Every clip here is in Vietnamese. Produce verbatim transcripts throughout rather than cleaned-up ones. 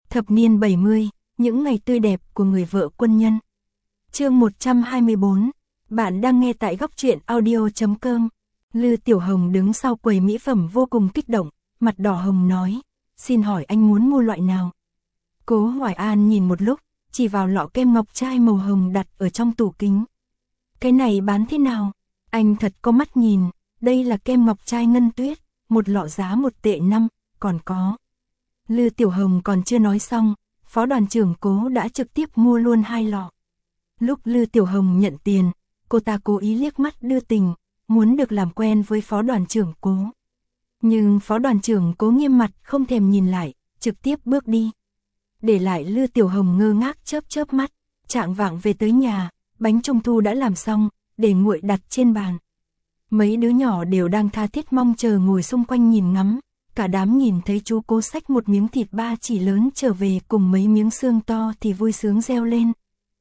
Thập niên bảy mươi, những ngày tươi đẹp của người vợ quân nhân. Chương một trăm hai mươi bốn, bạn đang nghe tại góc truyện audio chấm com. Lư Tiểu Hồng đứng sau quầy mỹ phẩm vô cùng kích động, mặt đỏ hồng nói, xin hỏi anh muốn mua loại nào? Cố Hoài An nhìn một lúc, chỉ vào lọ kem ngọc trai màu hồng đặt ở trong tủ kính. Cái này bán thế nào? Anh thật có mắt nhìn, đây là kem ngọc trai ngân tuyết, một lọ giá một tệ năm, còn có. Lư Tiểu Hồng còn chưa nói xong, phó đoàn trưởng Cố đã trực tiếp mua luôn hai lọ. Lúc Lư Tiểu Hồng nhận tiền, cô ta cố ý liếc mắt đưa tình, muốn được làm quen với phó đoàn trưởng Cố. Nhưng phó đoàn trưởng Cố nghiêm mặt không thèm nhìn lại, trực tiếp bước đi. Để lại Lư Tiểu Hồng ngơ ngác chớp chớp mắt, trạng vạng về tới nhà, bánh trung thu đã làm xong, để nguội đặt trên bàn. Mấy đứa nhỏ đều đang tha thiết mong chờ ngồi xung quanh nhìn ngắm, cả đám nhìn thấy chú Cố xách một miếng thịt ba chỉ lớn trở về cùng mấy miếng xương to thì vui sướng reo lên.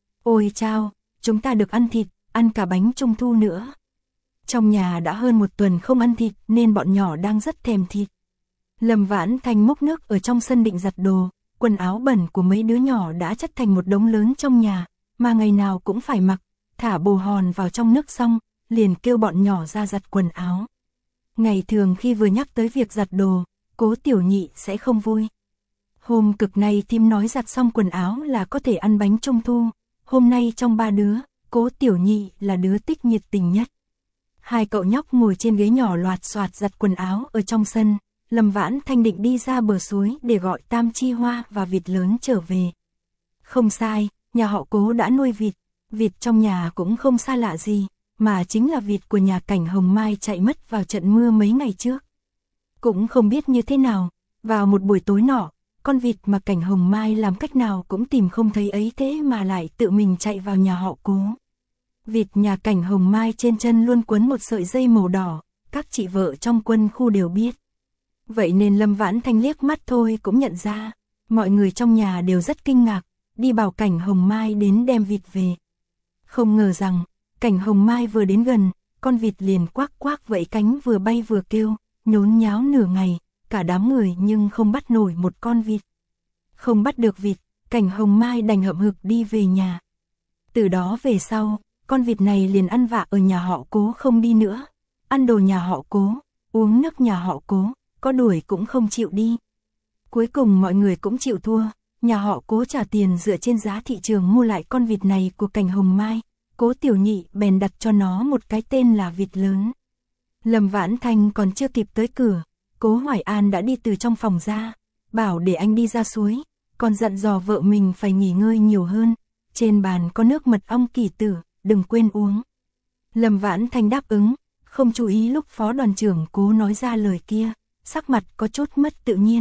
Ôi chao, chúng ta được ăn thịt, ăn cả bánh trung thu nữa. Trong nhà đã hơn một tuần không ăn thịt nên bọn nhỏ đang rất thèm thịt. Lâm Vãn Thanh múc nước ở trong sân định giặt đồ, quần áo bẩn của mấy đứa nhỏ đã chất thành một đống lớn trong nhà, mà ngày nào cũng phải mặc, thả bồ hòn vào trong nước xong, liền kêu bọn nhỏ ra giặt quần áo. Ngày thường khi vừa nhắc tới việc giặt đồ, Cố Tiểu Nhị sẽ không vui. Hôm cực này thím nói giặt xong quần áo là có thể ăn bánh trung thu, hôm nay trong ba đứa, Cố Tiểu Nhị là đứa tích nhiệt tình nhất. Hai cậu nhóc ngồi trên ghế nhỏ loạt soạt giặt quần áo ở trong sân, Lâm Vãn Thanh định đi ra bờ suối để gọi Tam Chi Hoa và vịt lớn trở về. Không sai, nhà họ Cố đã nuôi vịt, vịt trong nhà cũng không xa lạ gì, mà chính là vịt của nhà Cảnh Hồng Mai chạy mất vào trận mưa mấy ngày trước. Cũng không biết như thế nào, vào một buổi tối nọ, con vịt mà Cảnh Hồng Mai làm cách nào cũng tìm không thấy ấy thế mà lại tự mình chạy vào nhà họ Cố. Vịt nhà Cảnh Hồng Mai trên chân luôn quấn một sợi dây màu đỏ, các chị vợ trong quân khu đều biết. Vậy nên Lâm Vãn Thanh liếc mắt thôi cũng nhận ra, mọi người trong nhà đều rất kinh ngạc, đi bảo Cảnh Hồng Mai đến đem vịt về. Không ngờ rằng, Cảnh Hồng Mai vừa đến gần, con vịt liền quác quác vẫy cánh vừa bay vừa kêu, nhốn nháo nửa ngày, cả đám người nhưng không bắt nổi một con vịt. Không bắt được vịt, Cảnh Hồng Mai đành hậm hực đi về nhà. Từ đó về sau, con vịt này liền ăn vạ ở nhà họ Cố không đi nữa, ăn đồ nhà họ Cố, uống nước nhà họ Cố, có đuổi cũng không chịu đi. Cuối cùng mọi người cũng chịu thua, nhà họ Cố trả tiền dựa trên giá thị trường mua lại con vịt này của Cảnh Hồng Mai. Cố Tiểu Nhị bèn đặt cho nó một cái tên là vịt lớn. Lâm Vãn Thanh còn chưa kịp tới cửa, Cố Hoài An đã đi từ trong phòng ra, bảo để anh đi ra suối, còn dặn dò vợ mình phải nghỉ ngơi nhiều hơn, trên bàn có nước mật ong kỳ tử, đừng quên uống. Lâm Vãn Thanh đáp ứng, không chú ý lúc phó đoàn trưởng Cố nói ra lời kia, sắc mặt có chút mất tự nhiên.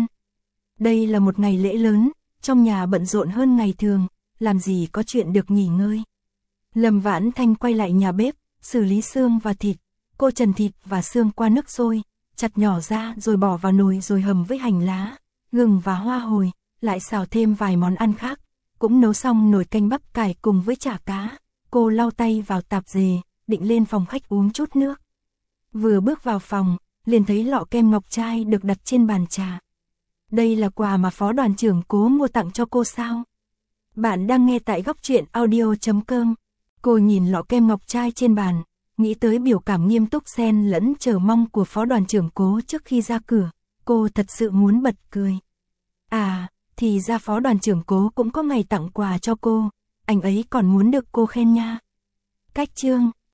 Đây là một ngày lễ lớn, trong nhà bận rộn hơn ngày thường, làm gì có chuyện được nghỉ ngơi. Lâm Vãn Thanh quay lại nhà bếp, xử lý xương và thịt, cô trần thịt và xương qua nước sôi, chặt nhỏ ra rồi bỏ vào nồi rồi hầm với hành lá, gừng và hoa hồi, lại xào thêm vài món ăn khác, cũng nấu xong nồi canh bắp cải cùng với chả cá. Cô lau tay vào tạp dề, định lên phòng khách uống chút nước. Vừa bước vào phòng, liền thấy lọ kem ngọc trai được đặt trên bàn trà. Đây là quà mà phó đoàn trưởng Cố mua tặng cho cô sao? Bạn đang nghe tại góc truyện audio chấm com. Cô nhìn lọ kem ngọc trai trên bàn, nghĩ tới biểu cảm nghiêm túc xen lẫn chờ mong của phó đoàn trưởng Cố trước khi ra cửa, cô thật sự muốn bật cười. À, thì ra phó đoàn trưởng Cố cũng có ngày tặng quà cho cô, anh ấy còn muốn được cô khen nha. Cách chương